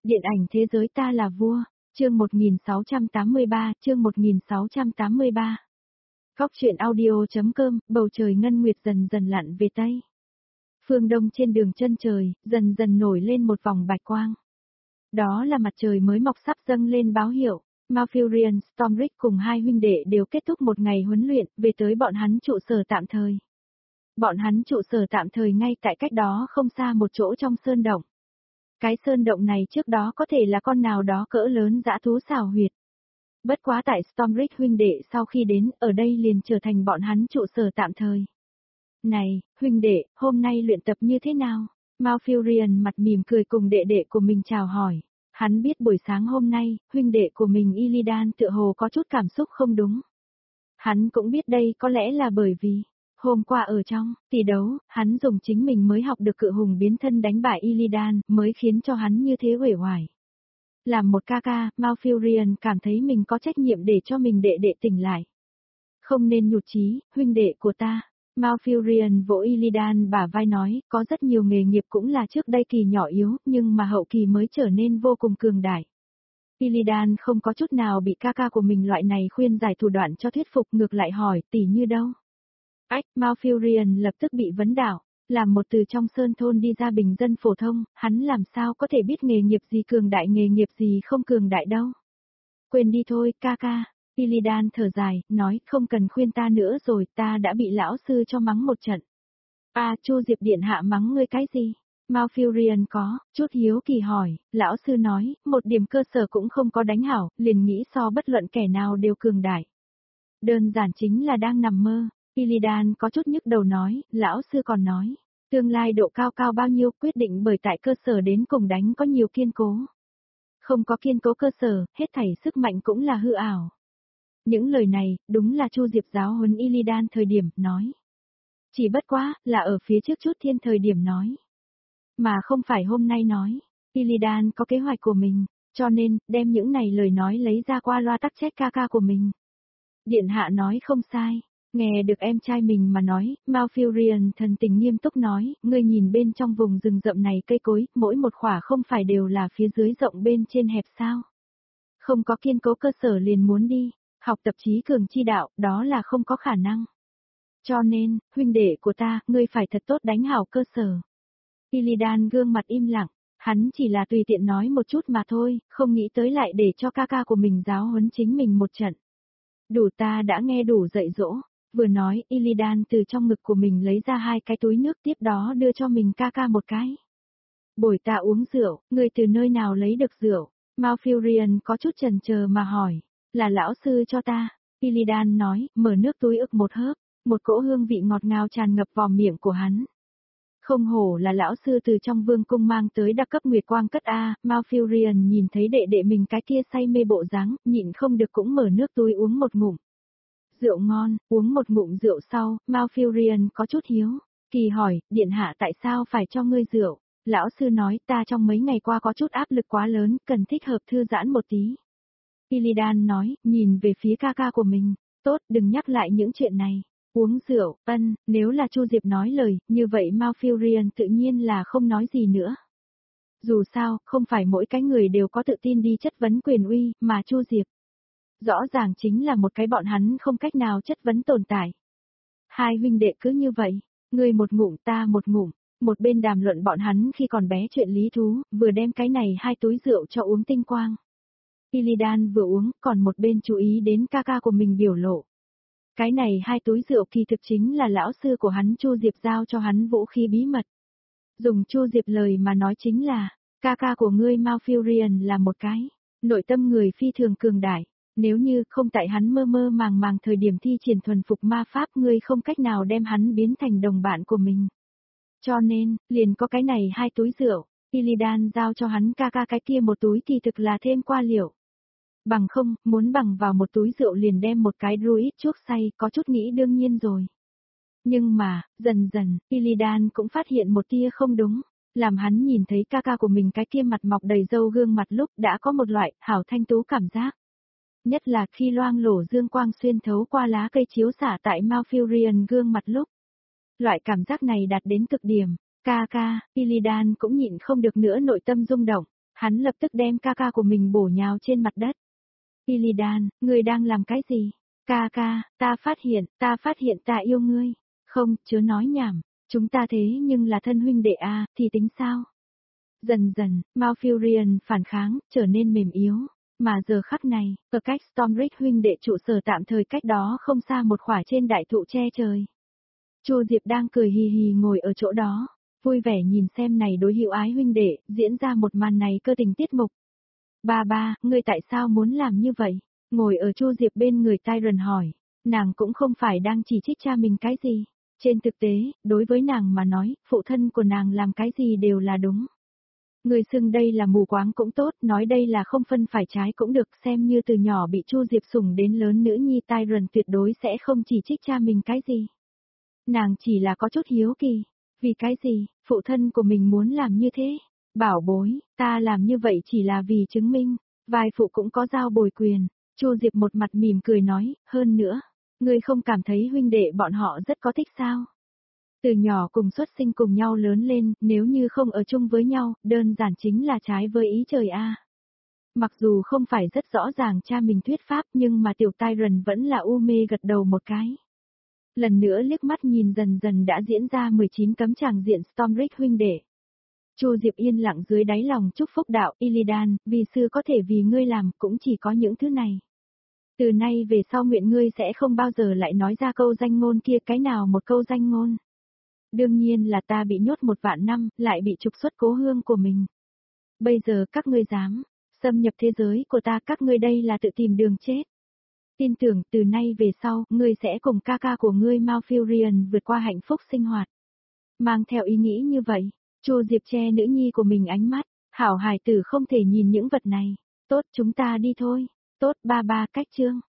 Điện ảnh thế giới ta là vua, chương 1683, chương 1683. Góc truyện audio.com, bầu trời ngân nguyệt dần dần lặn về Tây. Phương Đông trên đường chân trời, dần dần nổi lên một vòng bạch quang. Đó là mặt trời mới mọc sắp dâng lên báo hiệu. Malfurion, Stormbrick cùng hai huynh đệ đều kết thúc một ngày huấn luyện, về tới bọn hắn trụ sở tạm thời. Bọn hắn trụ sở tạm thời ngay tại cách đó không xa một chỗ trong sơn động. Cái sơn động này trước đó có thể là con nào đó cỡ lớn dã thú xào huyệt. Bất quá tại Stormbrick huynh đệ sau khi đến, ở đây liền trở thành bọn hắn trụ sở tạm thời. Này, huynh đệ, hôm nay luyện tập như thế nào? Malfurion mặt mỉm cười cùng đệ đệ của mình chào hỏi. Hắn biết buổi sáng hôm nay, huynh đệ của mình Illidan tựa hồ có chút cảm xúc không đúng. Hắn cũng biết đây có lẽ là bởi vì, hôm qua ở trong tỷ đấu, hắn dùng chính mình mới học được cự hùng biến thân đánh bại Illidan, mới khiến cho hắn như thế uể oải. Làm một ca ca, Malfurion cảm thấy mình có trách nhiệm để cho mình đệ đệ tỉnh lại. Không nên nhụt chí, huynh đệ của ta. Malfurion vỗ Illidan bả vai nói, có rất nhiều nghề nghiệp cũng là trước đây kỳ nhỏ yếu, nhưng mà hậu kỳ mới trở nên vô cùng cường đại. Illidan không có chút nào bị ca ca của mình loại này khuyên giải thủ đoạn cho thuyết phục, ngược lại hỏi, tỷ như đâu? Ách, Malfurion lập tức bị vấn đảo, làm một từ trong sơn thôn đi ra bình dân phổ thông, hắn làm sao có thể biết nghề nghiệp gì cường đại nghề nghiệp gì không cường đại đâu. Quên đi thôi, ca ca. Illidan thở dài, nói, không cần khuyên ta nữa rồi, ta đã bị lão sư cho mắng một trận. Chu Diệp điện hạ mắng ngươi cái gì? Malfurion có chút hiếu kỳ hỏi, lão sư nói, một điểm cơ sở cũng không có đánh hảo, liền nghĩ so bất luận kẻ nào đều cường đại. Đơn giản chính là đang nằm mơ. Illidan có chút nhức đầu nói, lão sư còn nói, tương lai độ cao cao bao nhiêu quyết định bởi tại cơ sở đến cùng đánh có nhiều kiên cố. Không có kiên cố cơ sở, hết thảy sức mạnh cũng là hư ảo. Những lời này, đúng là Chu Diệp giáo huấn Illidan thời điểm nói. Chỉ bất quá, là ở phía trước chút thiên thời điểm nói. Mà không phải hôm nay nói. Illidan có kế hoạch của mình, cho nên, đem những này lời nói lấy ra qua loa tắc trách ca ca của mình. Điện hạ nói không sai. Nghe được em trai mình mà nói, Malfurion thần tình nghiêm túc nói, ngươi nhìn bên trong vùng rừng rậm này cây cối, mỗi một khỏa không phải đều là phía dưới rộng bên trên hẹp sao. Không có kiên cố cơ sở liền muốn đi, học tập trí cường chi đạo, đó là không có khả năng. Cho nên, huynh đệ của ta, ngươi phải thật tốt đánh hảo cơ sở. Illidan gương mặt im lặng, hắn chỉ là tùy tiện nói một chút mà thôi, không nghĩ tới lại để cho ca ca của mình giáo huấn chính mình một trận. Đủ, ta đã nghe đủ dạy dỗ. Vừa nói, Illidan từ trong ngực của mình lấy ra hai cái túi nước, tiếp đó đưa cho mình ca ca một cái. Bồi ta uống rượu, ngươi từ nơi nào lấy được rượu? Malfurion có chút chần chờ mà hỏi, là lão sư cho ta. Illidan nói, mở nước túi ực một hớp, một cỗ hương vị ngọt ngào tràn ngập vào miệng của hắn. Không hổ là lão sư từ trong vương cung mang tới đặc cấp nguyệt quang cất A, Malfurion nhìn thấy đệ đệ mình cái kia say mê bộ dáng, nhịn không được cũng mở nước túi uống một ngụm. Rượu ngon, uống một ngụm rượu sau, Malfurion có chút hiếu. Kỳ hỏi, điện hạ tại sao phải cho ngươi rượu? Lão sư nói, ta trong mấy ngày qua có chút áp lực quá lớn, cần thích hợp thư giãn một tí. Illidan nói, nhìn về phía ca ca của mình, tốt, đừng nhắc lại những chuyện này. Uống rượu, nếu là Chu Diệp nói lời, như vậy Malfurion tự nhiên là không nói gì nữa. Dù sao, không phải mỗi cái người đều có tự tin đi chất vấn quyền uy, mà Chu Diệp. Rõ ràng chính là một cái bọn hắn không cách nào chất vấn tồn tại. Hai huynh đệ cứ như vậy, ngươi một ngụm ta một ngụm, một bên đàm luận bọn hắn khi còn bé chuyện lý thú, vừa đem cái này hai túi rượu cho uống tinh quang. Illidan vừa uống, còn một bên chú ý đến ca ca của mình biểu lộ. Cái này hai túi rượu kỳ thực chính là lão sư của hắn Chu Diệp giao cho hắn vũ khí bí mật. Dùng Chu Diệp lời mà nói chính là, ca ca của ngươi Malfurion là một cái, nội tâm người phi thường cường đại. Nếu như không tại hắn mơ mơ màng màng thời điểm thi triển thuần phục ma pháp, ngươi không cách nào đem hắn biến thành đồng bạn của mình. Cho nên, liền có cái này hai túi rượu, Illidan giao cho hắn ca ca cái kia một túi thì thực là thêm qua liệu. Bằng không, muốn bằng vào một túi rượu liền đem một cái druid chuốc say, có chút nghĩ đương nhiên rồi. Nhưng mà, dần dần, Illidan cũng phát hiện một tia không đúng, làm hắn nhìn thấy ca ca của mình cái kia mặt mọc đầy râu gương mặt lúc đã có một loại hảo thanh tú cảm giác. Nhất là khi loang lổ dương quang xuyên thấu qua lá cây chiếu xả tại Malfurion gương mặt lúc. Loại cảm giác này đạt đến cực điểm, ca ca, Illidan cũng nhịn không được nữa nội tâm rung động. Hắn lập tức đem ca ca của mình bổ nhào trên mặt đất. Illidan, ngươi đang làm cái gì? Ca ca, ta phát hiện ta yêu ngươi. Không, chớ nói nhảm, chúng ta thế nhưng là thân huynh đệ à, thì tính sao? Dần dần, Malfurion phản kháng, trở nên mềm yếu. Mà giờ khắc này, ở cách Stormbrick huynh đệ trụ sở tạm thời cách đó không xa một khỏa trên đại thụ che trời. Chu Diệp đang cười hì hì ngồi ở chỗ đó, vui vẻ nhìn xem này đối hữu ái huynh đệ, diễn ra một màn này cơ tình tiết mục. Ba, ngươi tại sao muốn làm như vậy? Ngồi ở Chu Diệp bên người Tyron hỏi, nàng cũng không phải đang chỉ trích cha mình cái gì. Trên thực tế, đối với nàng mà nói, phụ thân của nàng làm cái gì đều là đúng. Người xưng đây là mù quáng cũng tốt, nói đây là không phân phải trái cũng được, xem như từ nhỏ bị Chu Diệp sủng đến lớn nữ nhi Tyron tuyệt đối sẽ không chỉ trích cha mình cái gì. Nàng chỉ là có chút hiếu kỳ, vì cái gì, phụ thân của mình muốn làm như thế. Bảo bối, ta làm như vậy chỉ là vì chứng minh, vai phụ cũng có giao bồi quyền. Chu Diệp một mặt mỉm cười nói, hơn nữa, ngươi không cảm thấy huynh đệ bọn họ rất có thích sao? Từ nhỏ cùng xuất sinh cùng nhau lớn lên, nếu như không ở chung với nhau, đơn giản chính là trái với ý trời a. Mặc dù không phải rất rõ ràng cha mình thuyết pháp nhưng mà tiểu Tyron vẫn là u mê gật đầu một cái. Lần nữa liếc mắt nhìn dần dần đã diễn ra 19 cấm tràng diện Stormbrick huynh đệ. Chu Diệp yên lặng dưới đáy lòng chúc phúc đạo Illidan, vì sư có thể vì ngươi làm cũng chỉ có những thứ này. Từ nay về sau nguyện ngươi sẽ không bao giờ lại nói ra câu danh ngôn kia, cái nào một câu danh ngôn. Đương nhiên là ta bị nhốt 1.000 năm, lại bị trục xuất cố hương của mình. Bây giờ các ngươi dám xâm nhập thế giới của ta, các ngươi đây là tự tìm đường chết. Tin tưởng từ nay về sau, ngươi sẽ cùng ca ca của ngươi Malfurion vượt qua hạnh phúc sinh hoạt. Mang theo ý nghĩ như vậy, Chu Diệp che nữ nhi của mình ánh mắt, hảo hài tử không thể nhìn những vật này. Tốt, chúng ta đi thôi. Tốt, ba cách chương.